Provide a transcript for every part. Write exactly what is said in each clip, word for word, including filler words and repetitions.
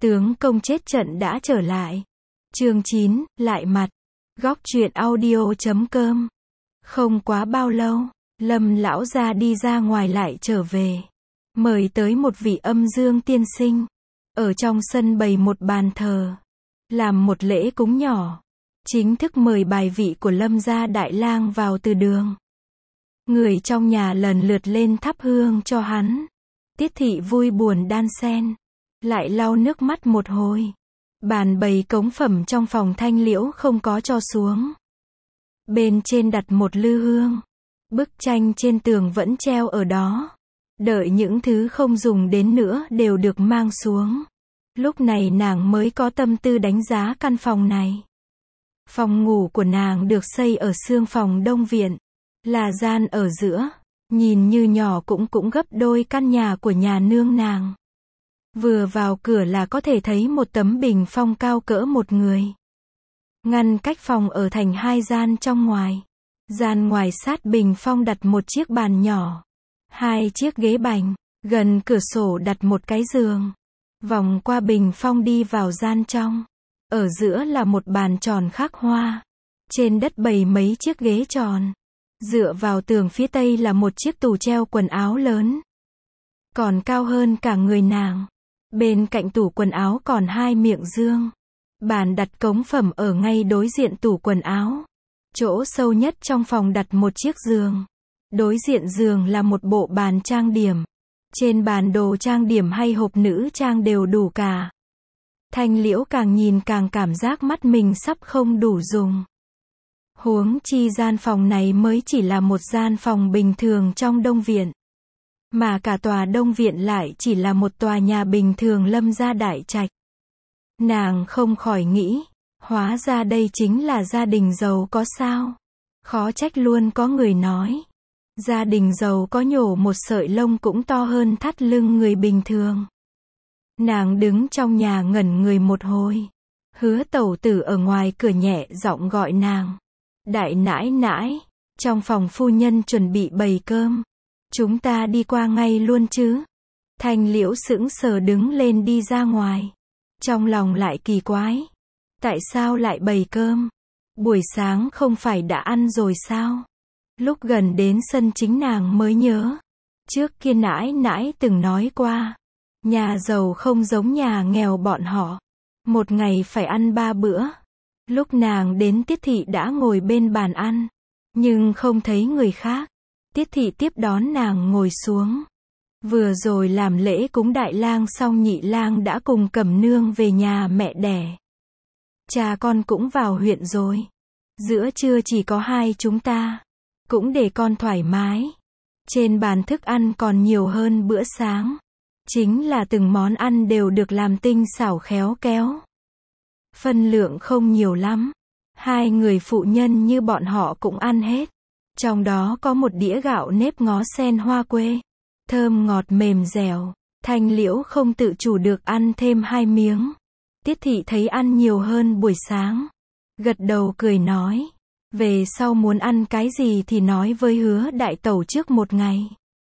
Tướng công chết trận đã trở lại. Chương chín, lại mặt. Góc truyện audio chấm com. Không quá bao lâu, Lâm lão gia đi ra ngoài lại trở về. Mời tới một vị âm dương tiên sinh. Ở trong sân bày một bàn thờ. Làm một lễ cúng nhỏ. Chính thức mời bài vị của Lâm gia đại lang vào từ đường. Người trong nhà lần lượt lên thắp hương cho hắn. Tiết thị vui buồn đan xen. Lại lau nước mắt một hồi. Bàn bày cống phẩm trong phòng Thanh Liễu không có cho xuống. Bên trên đặt một lư hương. Bức tranh trên tường vẫn treo ở đó. Đợi những thứ không dùng đến nữa đều được mang xuống. Lúc này nàng mới có tâm tư đánh giá căn phòng này. Phòng ngủ của nàng được xây ở xương phòng đông viện. Là gian ở giữa. Nhìn như nhỏ cũng cũng gấp đôi căn nhà của nhà nương nàng. Vừa vào cửa là có thể thấy một tấm bình phong cao cỡ một người. Ngăn cách phòng ở thành hai gian trong ngoài. Gian ngoài sát bình phong đặt một chiếc bàn nhỏ. Hai chiếc ghế bành. Gần cửa sổ đặt một cái giường. Vòng qua bình phong đi vào gian trong. Ở giữa là một bàn tròn khắc hoa. Trên đất bày mấy chiếc ghế tròn. Dựa vào tường phía tây là một chiếc tủ treo quần áo lớn. Còn cao hơn cả người nàng. Bên cạnh tủ quần áo còn hai miệng dương. Bàn đặt cống phẩm ở ngay đối diện tủ quần áo. Chỗ sâu nhất trong phòng đặt một chiếc giường. Đối diện giường là một bộ bàn trang điểm. Trên bàn đồ trang điểm hay hộp nữ trang đều đủ cả. Thanh Liễu càng nhìn càng cảm giác mắt mình sắp không đủ dùng. Huống chi gian phòng này mới chỉ là một gian phòng bình thường trong Đông Viện. Mà cả tòa Đông Viện lại chỉ là một tòa nhà bình thường Lâm gia đại trạch. Nàng không khỏi nghĩ, hóa ra đây chính là gia đình giàu có sao. Khó trách luôn có người nói. Gia đình giàu có nhổ một sợi lông cũng to hơn thắt lưng người bình thường. Nàng đứng trong nhà ngẩn người một hồi. Hứa tẩu tử ở ngoài cửa nhẹ giọng gọi nàng. Đại nãi nãi, trong phòng phu nhân chuẩn bị bày cơm. Chúng ta đi qua ngay luôn chứ. Thanh Liễu sững sờ đứng lên đi ra ngoài. Trong lòng lại kỳ quái. Tại sao lại bày cơm? Buổi sáng không phải đã ăn rồi sao? Lúc gần đến sân chính nàng mới nhớ. Trước kia nãi nãi từng nói qua. Nhà giàu không giống nhà nghèo bọn họ. Một ngày phải ăn ba bữa. Lúc nàng đến Tiết thị đã ngồi bên bàn ăn. Nhưng không thấy người khác. Tiết thị tiếp đón nàng ngồi xuống. Vừa rồi làm lễ cúng đại lang xong nhị lang đã cùng Cẩm Nương về nhà mẹ đẻ. Cha con cũng vào huyện rồi. Giữa trưa chỉ có hai chúng ta. Cũng để con thoải mái. Trên bàn thức ăn còn nhiều hơn bữa sáng. Chính là từng món ăn đều được làm tinh xảo khéo kéo. Phân lượng không nhiều lắm. Hai người phụ nhân như bọn họ cũng ăn hết. Trong đó có một đĩa gạo nếp ngó sen hoa quê. Thơm ngọt mềm dẻo. Thanh Liễu không tự chủ được ăn thêm hai miếng. Tiết thị thấy ăn nhiều hơn buổi sáng. Gật đầu cười nói. Về sau muốn ăn cái gì thì nói với Hứa đại tẩu trước một ngày.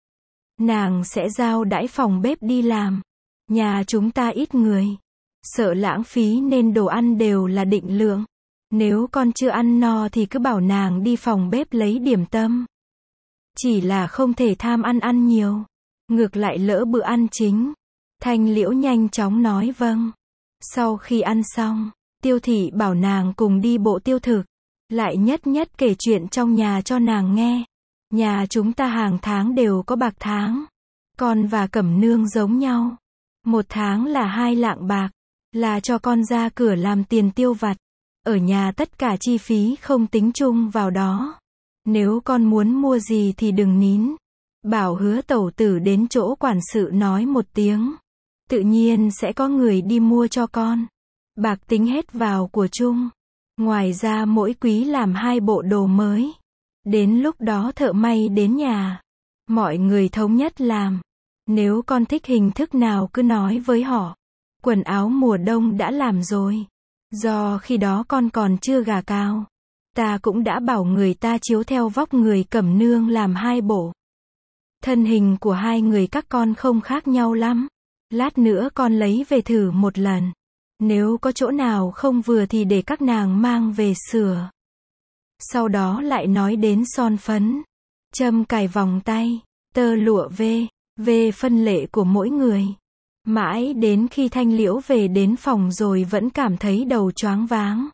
Nàng sẽ giao đãi phòng bếp đi làm. Nhà chúng ta ít người. Sợ lãng phí nên đồ ăn đều là định lượng. Nếu con chưa ăn no thì cứ bảo nàng đi phòng bếp lấy điểm tâm. Chỉ là không thể tham ăn ăn nhiều. Ngược lại lỡ bữa ăn chính. Thanh Liễu nhanh chóng nói vâng. Sau khi ăn xong, Tiêu thị bảo nàng cùng đi bộ tiêu thực. Lại nhất nhất kể chuyện trong nhà cho nàng nghe. Nhà chúng ta hàng tháng đều có bạc tháng. Con và Cẩm Nương giống nhau. Một tháng là hai lạng bạc. Là cho con ra cửa làm tiền tiêu vặt. Ở nhà tất cả chi phí không tính chung vào đó. Nếu con muốn mua gì thì đừng nín. Bảo Hứa tẩu tử đến chỗ quản sự nói một tiếng. Tự nhiên sẽ có người đi mua cho con. Bạc tính hết vào của chung. Ngoài ra mỗi quý làm hai bộ đồ mới. Đến lúc đó thợ may đến nhà. Mọi người thống nhất làm. Nếu con thích hình thức nào cứ nói với họ. Quần áo mùa đông đã làm rồi. Do khi đó con còn chưa gả cao. Ta cũng đã bảo người ta chiếu theo vóc người Cẩm Nương làm hai bộ. Thân hình của hai người các con không khác nhau lắm. Lát nữa con lấy về thử một lần. Nếu có chỗ nào không vừa thì để các nàng mang về sửa. Sau đó lại nói đến son phấn, châm cài vòng tay, tơ lụa về, về phân lệ của mỗi người. Mãi đến khi Thanh Liễu về đến phòng rồi vẫn cảm thấy đầu choáng váng.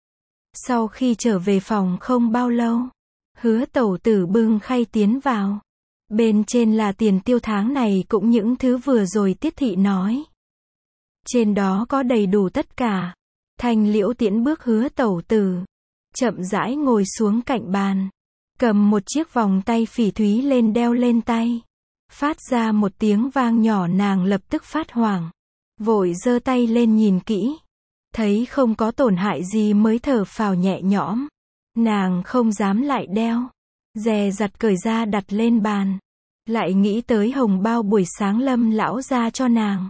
Sau khi trở về phòng không bao lâu, Hứa tẩu tử bưng khay tiến vào. Bên trên là tiền tiêu tháng này cũng những thứ vừa rồi Tiết thị nói. Trên đó có đầy đủ tất cả. Thanh Liễu tiễn bước Hứa tẩu tử, chậm rãi ngồi xuống cạnh bàn, cầm một chiếc vòng tay phỉ thúy lên đeo lên tay. Phát ra một tiếng vang nhỏ, nàng lập tức phát hoảng, vội giơ tay lên nhìn kỹ, thấy không có tổn hại gì mới thở phào nhẹ nhõm. Nàng không dám lại đeo, dè dặt cởi ra đặt lên bàn, lại nghĩ tới hồng bao buổi sáng Lâm lão ra cho nàng,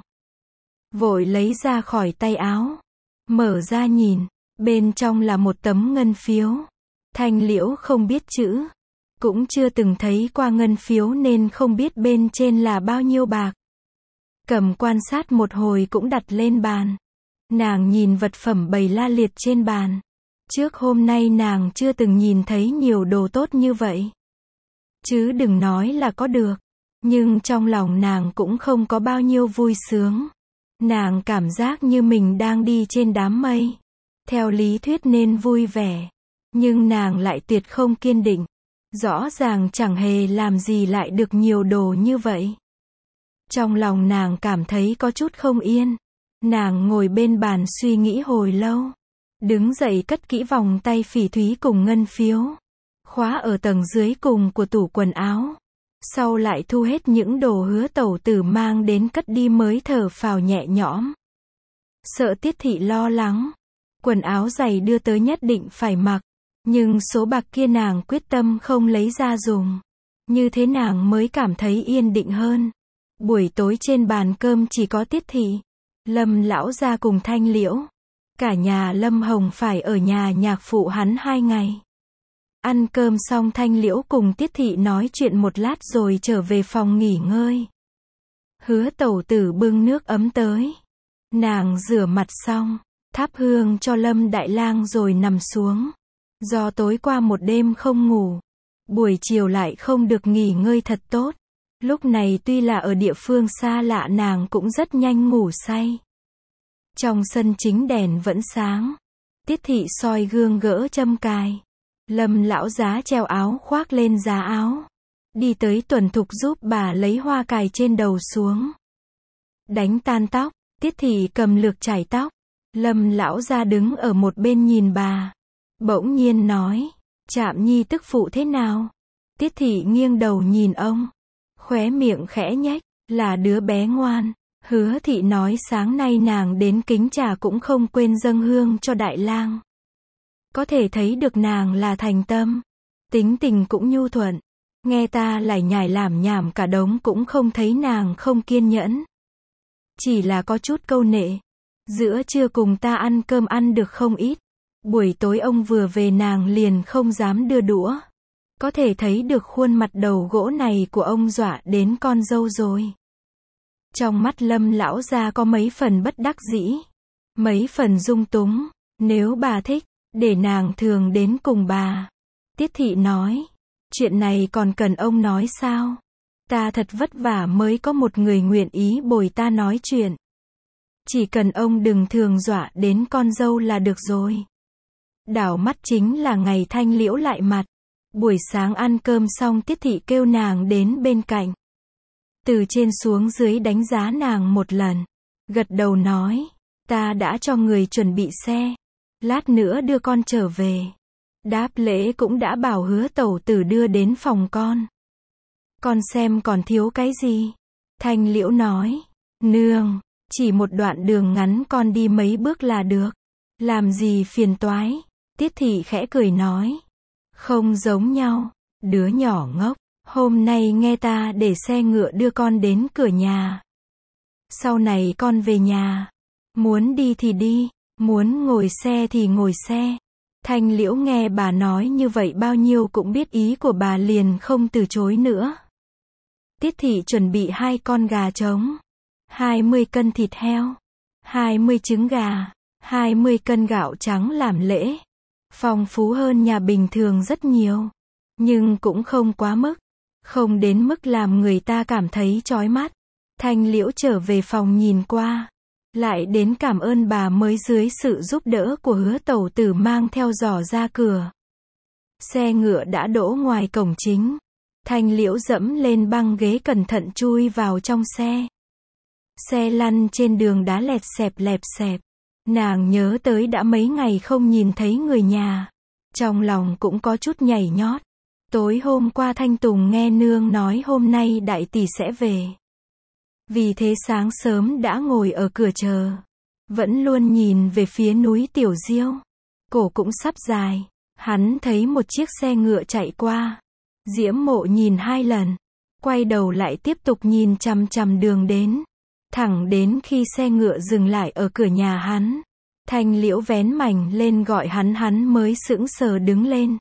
vội lấy ra khỏi tay áo, mở ra nhìn, bên trong là một tấm ngân phiếu. Thanh Liễu không biết chữ, cũng chưa từng thấy qua ngân phiếu nên không biết bên trên là bao nhiêu bạc. Cầm quan sát một hồi cũng đặt lên bàn. Nàng nhìn vật phẩm bày la liệt trên bàn. Trước hôm nay nàng chưa từng nhìn thấy nhiều đồ tốt như vậy. Chứ đừng nói là có được. Nhưng trong lòng nàng cũng không có bao nhiêu vui sướng. Nàng cảm giác như mình đang đi trên đám mây. Theo lý thuyết nên vui vẻ. Nhưng nàng lại tuyệt không kiên định. Rõ ràng chẳng hề làm gì lại được nhiều đồ như vậy. Trong lòng nàng cảm thấy có chút không yên. Nàng ngồi bên bàn suy nghĩ hồi lâu. Đứng dậy cất kỹ vòng tay phỉ thúy cùng ngân phiếu. Khóa ở tầng dưới cùng của tủ quần áo. Sau lại thu hết những đồ Hứa tẩu tử mang đến cất đi mới thở phào nhẹ nhõm. Sợ Tiết thị lo lắng. Quần áo giày đưa tới nhất định phải mặc. Nhưng số bạc kia nàng quyết tâm không lấy ra dùng. Như thế nàng mới cảm thấy yên định hơn. Buổi tối trên bàn cơm chỉ có Tiết thị, Lâm lão gia cùng Thanh Liễu. Cả nhà Lâm Hồng phải ở nhà nhạc phụ hắn hai ngày. Ăn cơm xong Thanh Liễu cùng Tiết thị nói chuyện một lát rồi trở về phòng nghỉ ngơi. Hứa tẩu tử bưng nước ấm tới. Nàng rửa mặt xong, thắp hương cho Lâm đại lang rồi nằm xuống. Do tối qua một đêm không ngủ, buổi chiều lại không được nghỉ ngơi thật tốt. Lúc này tuy là ở địa phương xa lạ nàng cũng rất nhanh ngủ say. Trong sân chính đèn vẫn sáng. Tiết thị soi gương gỡ châm cài. Lâm lão giá treo áo khoác lên giá áo. Đi tới tuần thục giúp bà lấy hoa cài trên đầu xuống. Đánh tan tóc, Tiết thị cầm lược chải tóc. Lâm lão gia đứng ở một bên nhìn bà. Bỗng nhiên nói, Trạm nhi tức phụ thế nào? Tiết thị nghiêng đầu nhìn ông. Khóe miệng khẽ nhếch, là đứa bé ngoan. Hứa thị nói sáng nay nàng đến kính trà cũng không quên dâng hương cho đại lang. Có thể thấy được nàng là thành tâm. Tính tình cũng nhu thuận. Nghe ta lải nhải làm nhảm cả đống cũng không thấy nàng không kiên nhẫn. Chỉ là có chút câu nệ. Giữa trưa cùng ta ăn cơm ăn được không ít. Buổi tối ông vừa về nàng liền không dám đưa đũa. Có thể thấy được khuôn mặt đầu gỗ này của ông dọa đến con dâu rồi. Trong mắt Lâm lão gia có mấy phần bất đắc dĩ, mấy phần dung túng. Nếu bà thích, để nàng thường đến cùng bà. Tiết thị nói, chuyện này còn cần ông nói sao? Ta thật vất vả mới có một người nguyện ý bồi ta nói chuyện. Chỉ cần ông đừng thường dọa đến con dâu là được rồi. Đảo mắt chính là ngày Thanh Liễu lại mặt. Buổi sáng ăn cơm xong Tiết thị kêu nàng đến bên cạnh. Từ trên xuống dưới đánh giá nàng một lần. Gật đầu nói, ta đã cho người chuẩn bị xe. Lát nữa đưa con trở về. Đáp lễ cũng đã bảo Hứa tẩu tử đưa đến phòng con. Con xem còn thiếu cái gì? Thanh Liễu nói, nương, chỉ một đoạn đường ngắn con đi mấy bước là được. Làm gì phiền toái? Tiết thị khẽ cười nói, không giống nhau, đứa nhỏ ngốc. Hôm nay nghe ta để xe ngựa đưa con đến cửa nhà. Sau này con về nhà. Muốn đi thì đi, muốn ngồi xe thì ngồi xe. Thanh Liễu nghe bà nói như vậy bao nhiêu cũng biết ý của bà liền không từ chối nữa. Tiết thị chuẩn bị hai con gà trống. hai mươi cân thịt heo, hai mươi trứng gà, hai mươi cân gạo trắng làm lễ. Phong phú hơn nhà bình thường rất nhiều, nhưng cũng không quá mức, không đến mức làm người ta cảm thấy chói mắt. Thanh Liễu trở về phòng nhìn qua, lại đến cảm ơn bà mới dưới sự giúp đỡ của Hứa tẩu tử mang theo giỏ ra cửa. Xe ngựa đã đỗ ngoài cổng chính. Thanh Liễu dẫm lên băng ghế cẩn thận chui vào trong xe. Xe lăn trên đường đá lẹt xẹp lẹp xẹp. Nàng nhớ tới đã mấy ngày không nhìn thấy người nhà. Trong lòng cũng có chút nhảy nhót. Tối hôm qua Thanh Tùng nghe nương nói hôm nay đại tỷ sẽ về. Vì thế sáng sớm đã ngồi ở cửa chờ. Vẫn luôn nhìn về phía núi Tiểu Diêu. Cổ cũng sắp dài. Hắn thấy một chiếc xe ngựa chạy qua. Diễm Mộ nhìn hai lần. Quay đầu lại tiếp tục nhìn chằm chằm đường đến. Thẳng đến khi xe ngựa dừng lại ở cửa nhà hắn. Thanh Liễu vén mảnh lên gọi hắn, hắn mới sững sờ đứng lên.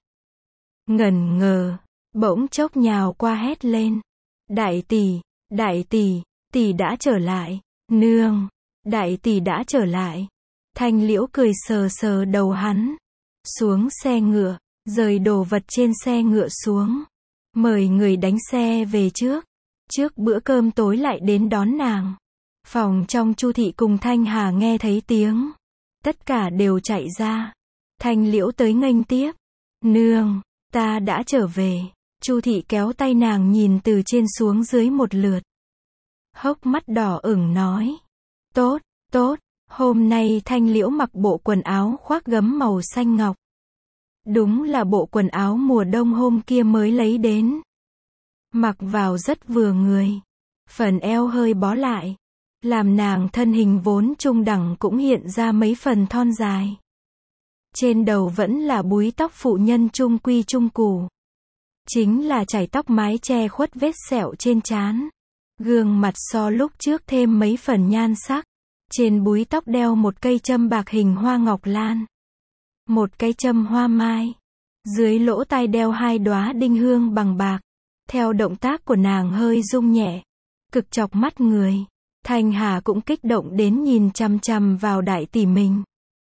Ngẩn ngờ, bỗng chốc nhào qua hét lên. Đại tỷ, đại tỷ, tỷ đã trở lại. Nương, đại tỷ đã trở lại. Thanh Liễu cười sờ sờ đầu hắn. Xuống xe ngựa, rời đồ vật trên xe ngựa xuống. Mời người đánh xe về trước. Trước bữa cơm tối lại đến đón nàng. Phòng trong Chu thị cùng Thanh Hà nghe thấy tiếng. Tất cả đều chạy ra. Thanh Liễu tới nghênh tiếp. Nương, ta đã trở về. Chu thị kéo tay nàng nhìn từ trên xuống dưới một lượt. Hốc mắt đỏ ửng nói. Tốt, tốt, hôm nay Thanh Liễu mặc bộ quần áo khoác gấm màu xanh ngọc. Đúng là bộ quần áo mùa đông hôm kia mới lấy đến. Mặc vào rất vừa người. Phần eo hơi bó lại. Làm nàng thân hình vốn trung đẳng cũng hiện ra mấy phần thon dài. Trên đầu vẫn là búi tóc phụ nhân trung quy trung củ. Chính là chải tóc mái che khuất vết sẹo trên trán. Gương mặt so lúc trước thêm mấy phần nhan sắc. Trên búi tóc đeo một cây châm bạc hình hoa ngọc lan. Một cây châm hoa mai. Dưới lỗ tai đeo hai đóa đinh hương bằng bạc. Theo động tác của nàng hơi rung nhẹ. Cực chọc mắt người. Thanh Hà cũng kích động đến nhìn chằm chằm vào đại tỷ mình.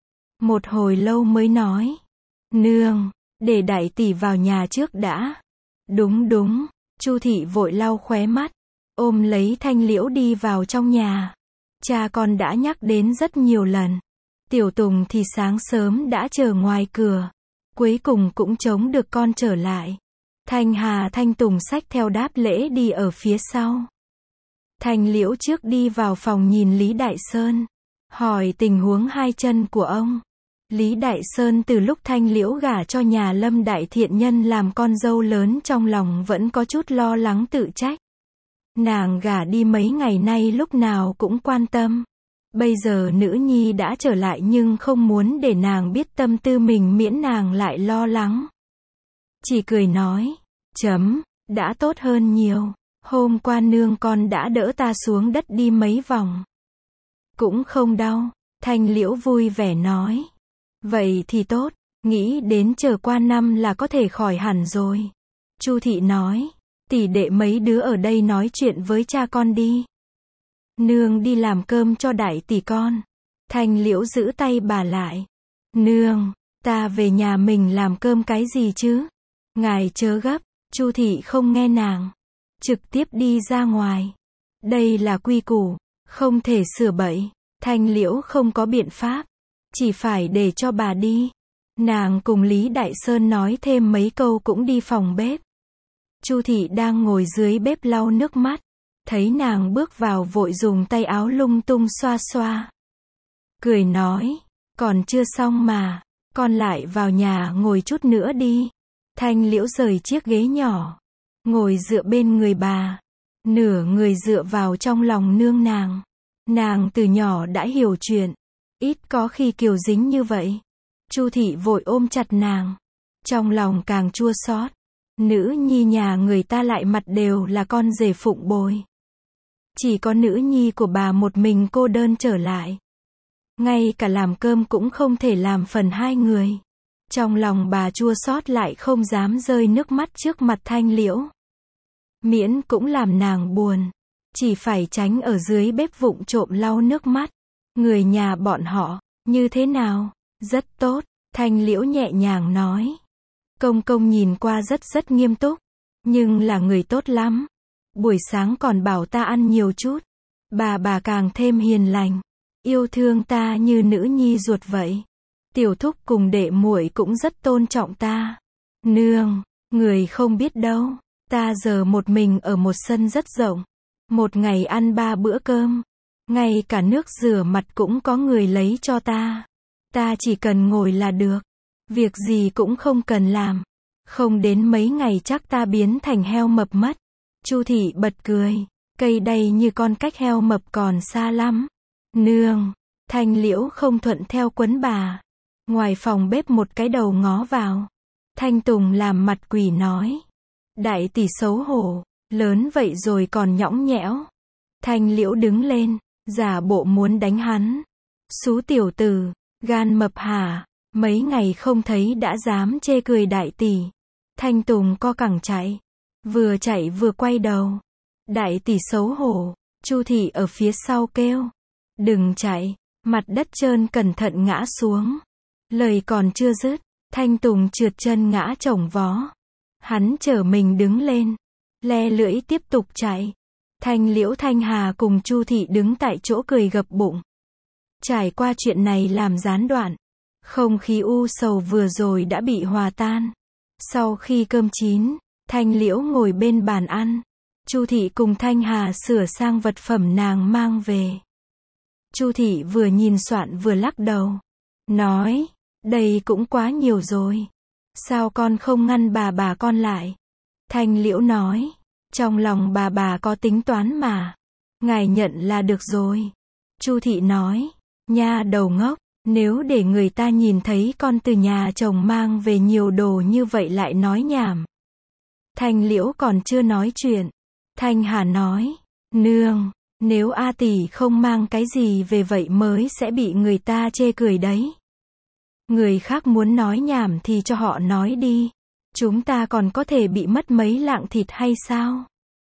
Một hồi lâu mới nói. Nương, để đại tỷ vào nhà trước đã. Đúng đúng, Chu thị vội lau khóe mắt. Ôm lấy Thanh Liễu đi vào trong nhà. Cha con đã nhắc đến rất nhiều lần. Tiểu Tùng thì sáng sớm đã chờ ngoài cửa. Cuối cùng cũng chống được con trở lại. Thanh Hà Thanh Tùng xách theo đáp lễ đi ở phía sau. Thanh Liễu trước đi vào phòng nhìn Lý Đại Sơn. Hỏi tình huống hai chân của ông. Lý Đại Sơn từ lúc Thanh Liễu gả cho nhà Lâm Đại Thiện Nhân làm con dâu lớn trong lòng vẫn có chút lo lắng tự trách. Nàng gả đi mấy ngày nay lúc nào cũng quan tâm. Bây giờ nữ nhi đã trở lại nhưng không muốn để nàng biết tâm tư mình miễn nàng lại lo lắng. Chỉ cười nói, chấm, đã tốt hơn nhiều. Hôm qua nương con đã đỡ ta xuống đất đi mấy vòng. Cũng không đau. Thanh Liễu vui vẻ nói. Vậy thì tốt, nghĩ đến chờ qua năm là có thể khỏi hẳn rồi. Chu thị nói, tỷ đệ mấy đứa ở đây nói chuyện với cha con đi. Nương đi làm cơm cho đại tỷ con. Thanh Liễu giữ tay bà lại. Nương, ta về nhà mình làm cơm cái gì chứ? Ngài chớ gấp. Chu thị không nghe nàng. Trực tiếp đi ra ngoài. Đây là quy củ, không thể sửa bậy. Thanh Liễu không có biện pháp. Chỉ phải để cho bà đi. Nàng cùng Lý Đại Sơn nói thêm mấy câu cũng đi phòng bếp. Chu thị đang ngồi dưới bếp lau nước mắt. Thấy nàng bước vào vội dùng tay áo lung tung xoa xoa. Cười nói, còn chưa xong mà, con lại vào nhà ngồi chút nữa đi. Thanh Liễu rời chiếc ghế nhỏ. Ngồi dựa bên người bà. Nửa người dựa vào trong lòng nương nàng. Nàng từ nhỏ đã hiểu chuyện. Ít có khi kiều dính như vậy. Chu thị vội ôm chặt nàng. Trong lòng càng chua xót. Nữ nhi nhà người ta lại mặt đều là con rể phụng bồi. Chỉ có nữ nhi của bà một mình cô đơn trở lại. Ngay cả làm cơm cũng không thể làm phần hai người. Trong lòng bà chua xót lại không dám rơi nước mắt trước mặt Thanh Liễu. Miễn cũng làm nàng buồn. chỉ phải tránh ở dưới bếp vụng trộm lau nước mắt. Người nhà bọn họ, như thế nào? Rất tốt, Thanh Liễu nhẹ nhàng nói. Công công nhìn qua rất rất nghiêm túc, nhưng là người tốt lắm. Buổi sáng còn bảo ta ăn nhiều chút. Bà bà càng thêm hiền lành, yêu thương ta như nữ nhi ruột vậy. Tiểu thúc cùng đệ muội cũng rất tôn trọng ta. Nương, người không biết đâu, ta giờ một mình ở một sân rất rộng. Một ngày ăn ba bữa cơm. Ngay cả nước rửa mặt cũng có người lấy cho ta. Ta chỉ cần ngồi là được. Việc gì cũng không cần làm. Không đến mấy ngày chắc ta biến thành heo mập mất. Chu thị bật cười. Cây đây như con cách heo mập còn xa lắm. Nương, Thanh Liễu không thuận theo quấn bà. Ngoài phòng bếp một cái đầu ngó vào. Thanh Tùng làm mặt quỷ nói. Đại tỷ xấu hổ, lớn vậy rồi còn nhõng nhẽo. Thanh Liễu đứng lên, giả bộ muốn đánh hắn. Xú tiểu tử, gan mập hả, mấy ngày không thấy đã dám chê cười đại tỷ. Thanh Tùng co cẳng chạy, vừa chạy vừa quay đầu. Đại tỷ xấu hổ, Chu thị ở phía sau kêu. Đừng chạy, mặt đất trơn cẩn thận ngã xuống. Lời còn chưa dứt, Thanh Tùng trượt chân ngã chồng vó. Hắn trở mình đứng lên, le lưỡi tiếp tục chạy. Thanh Liễu Thanh Hà cùng Chu thị đứng tại chỗ cười gập bụng. Trải qua chuyện này làm gián đoạn, không khí u sầu vừa rồi đã bị hòa tan. Sau khi cơm chín, Thanh Liễu ngồi bên bàn ăn. Chu thị cùng Thanh Hà sửa sang vật phẩm nàng mang về. Chu thị vừa nhìn soạn vừa lắc đầu, nói, đây cũng quá nhiều rồi. Sao con không ngăn bà bà con lại? Thanh Liễu nói, trong lòng bà bà có tính toán mà. Ngài nhận là được rồi. Chu thị nói, nha đầu ngốc, nếu để người ta nhìn thấy con từ nhà chồng mang về nhiều đồ như vậy lại nói nhảm. Thanh Liễu còn chưa nói chuyện. Thanh Hà nói, nương, nếu A tỷ không mang cái gì về vậy mới sẽ bị người ta chê cười đấy. Người khác muốn nói nhảm thì cho họ nói đi. Chúng ta còn có thể bị mất mấy lạng thịt hay sao?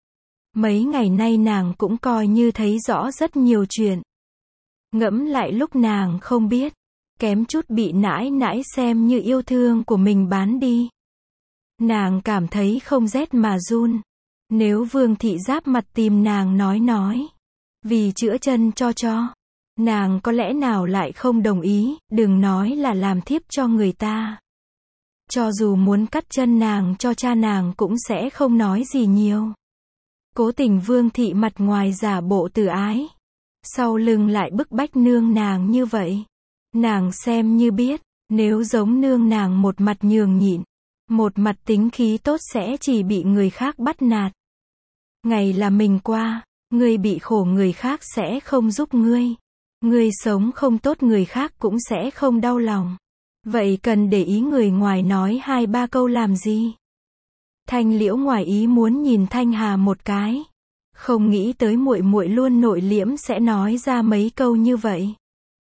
Mấy ngày nay nàng cũng coi như thấy rõ rất nhiều chuyện. Ngẫm lại lúc nàng không biết, kém chút bị nãi nãi xem như yêu thương của mình bán đi. Nàng cảm thấy không rét mà run. Nếu Vương thị giáp mặt tìm nàng nói nói, vì chữa chân cho cho, nàng có lẽ nào lại không đồng ý, đừng nói là làm thiếp cho người ta. Cho dù muốn cắt chân nàng cho cha nàng cũng sẽ không nói gì nhiều. Cố tình Vương thị mặt ngoài giả bộ từ ái, sau lưng lại bức bách nương nàng như vậy. Nàng xem như biết, nếu giống nương nàng một mặt nhường nhịn, một mặt tính khí tốt sẽ chỉ bị người khác bắt nạt. Ngày là mình qua, ngươi bị khổ người khác sẽ không giúp ngươi. Ngươi sống không tốt người khác cũng sẽ không đau lòng. Vậy cần để ý người ngoài nói hai ba câu làm gì? Thanh Liễu ngoài ý muốn nhìn Thanh Hà một cái. Không nghĩ tới muội muội luôn nội liễm sẽ nói ra mấy câu như vậy.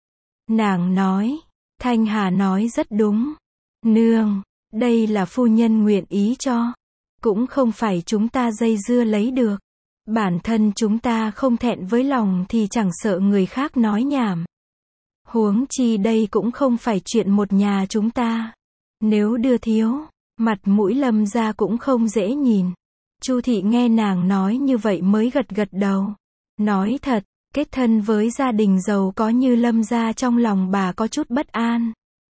Nàng nói, Thanh Hà nói rất đúng. Nương, đây là phu nhân nguyện ý cho. Cũng không phải chúng ta dây dưa lấy được. Bản thân chúng ta không thẹn với lòng thì chẳng sợ người khác nói nhảm. Huống chi đây cũng không phải chuyện một nhà chúng ta. Nếu đưa thiếu, mặt mũi Lâm gia cũng không dễ nhìn. Chu thị nghe nàng nói như vậy mới gật gật đầu. Nói thật, kết thân với gia đình giàu có như Lâm gia trong lòng bà có chút bất an.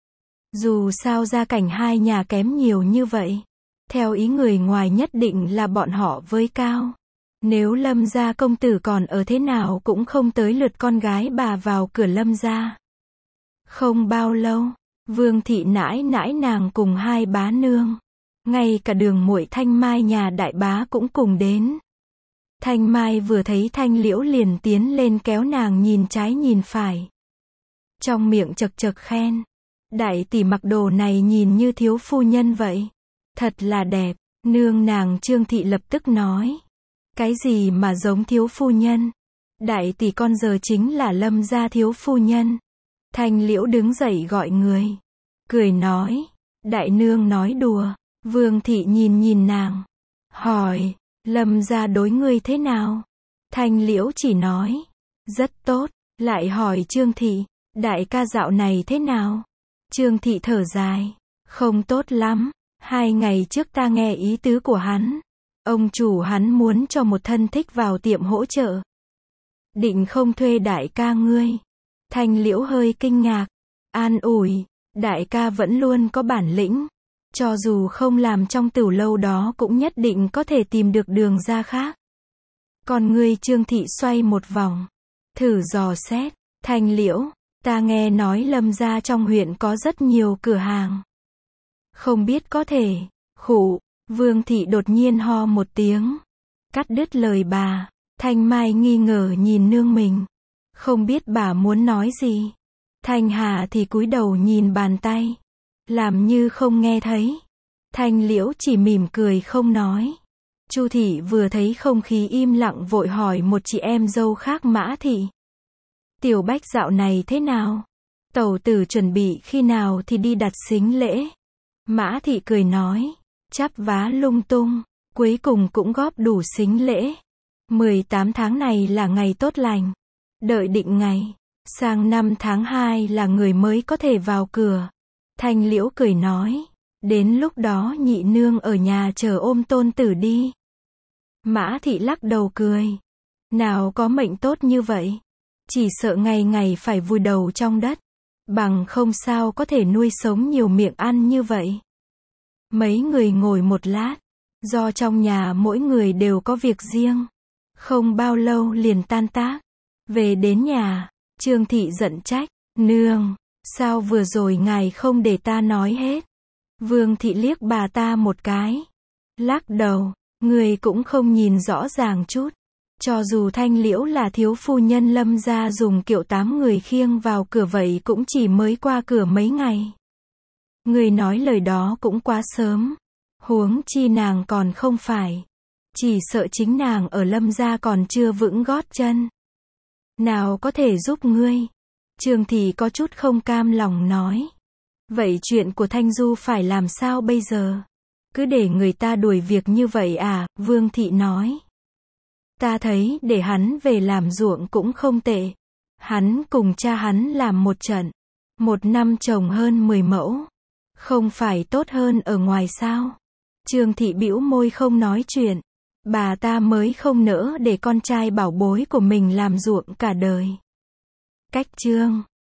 Dù sao gia cảnh hai nhà kém nhiều như vậy, theo ý người ngoài nhất định là bọn họ với cao. Nếu Lâm gia công tử còn ở thế nào cũng không tới lượt con gái bà vào cửa Lâm gia. Không bao lâu, Vương thị nãi nãi nàng cùng hai bá nương, ngay cả Đường muội Thanh Mai nhà đại bá cũng cùng đến. Thanh Mai vừa thấy Thanh Liễu liền tiến lên kéo nàng nhìn trái nhìn phải. Trong miệng chật chật khen, đại tỷ mặc đồ này nhìn như thiếu phu nhân vậy. Thật là đẹp. Nương nàng Trương thị lập tức nói, cái gì mà giống thiếu phu nhân? Đại tỷ con giờ chính là Lâm gia thiếu phu nhân. Thanh Liễu đứng dậy gọi người, cười nói, đại nương nói đùa. Vương thị nhìn nhìn nàng, hỏi, Lâm gia đối ngươi thế nào? Thanh Liễu chỉ nói, rất tốt, lại hỏi Trương Thị, đại ca dạo này thế nào? Trương Thị thở dài, không tốt lắm, hai ngày trước ta nghe ý tứ của hắn. Ông chủ hắn muốn cho một thân thích vào tiệm hỗ trợ. Định không thuê đại ca ngươi. Thanh Liễu hơi kinh ngạc, an ủi, đại ca vẫn luôn có bản lĩnh. Cho dù không làm trong tửu lâu đó cũng nhất định có thể tìm được đường ra khác. Còn ngươi Trương Thị xoay một vòng, thử dò xét, Thanh Liễu, ta nghe nói Lâm gia trong huyện có rất nhiều cửa hàng. Không biết có thể, khụ, Vương Thị đột nhiên ho một tiếng, cắt đứt lời bà. Thanh Mai nghi ngờ nhìn nương mình, không biết bà muốn nói gì. Thanh Hà thì cúi đầu nhìn bàn tay, làm như không nghe thấy. Thanh Liễu chỉ mỉm cười không nói. Chu Thị vừa thấy không khí im lặng vội hỏi một chị em dâu khác Mã Thị. Tiểu Bách dạo này thế nào? Tẩu tử chuẩn bị khi nào thì đi đặt sính lễ? Mã Thị cười nói, chắp vá lung tung, cuối cùng cũng góp đủ sính lễ. mười tám tháng này là ngày tốt lành. Đợi định ngày, sang năm tháng hai là người mới có thể vào cửa. Thanh Liễu cười nói, đến lúc đó nhị nương ở nhà chờ ôm tôn tử đi. Mã Thị lắc đầu cười, nào có mệnh tốt như vậy. Chỉ sợ ngày ngày phải vùi đầu trong đất, bằng không sao có thể nuôi sống nhiều miệng ăn như vậy. Mấy người ngồi một lát, do trong nhà mỗi người đều có việc riêng. Không bao lâu liền tan tác. Về đến nhà, Trương Thị giận trách, nương, sao vừa rồi ngài không để ta nói hết? Vương Thị liếc bà ta một cái, lắc đầu, người cũng không nhìn rõ ràng chút. Cho dù Thanh Liễu là thiếu phu nhân Lâm gia dùng kiệu tám người khiêng vào cửa vậy cũng chỉ mới qua cửa mấy ngày. Người nói lời đó cũng quá sớm. Huống chi nàng còn không phải. Chỉ sợ chính nàng ở Lâm gia còn chưa vững gót chân. Nào có thể giúp ngươi? Trương Thị có chút không cam lòng nói. Vậy chuyện của Thanh Du phải làm sao bây giờ? Cứ để người ta đuổi việc như vậy à? Vương Thị nói. Ta thấy để hắn về làm ruộng cũng không tệ. Hắn cùng cha hắn làm một trận. Một năm trồng hơn mười mẫu. Không phải tốt hơn ở ngoài sao? Trương Thị bĩu môi không nói chuyện. Bà ta mới không nỡ để con trai bảo bối của mình làm ruộng cả đời. Cách chương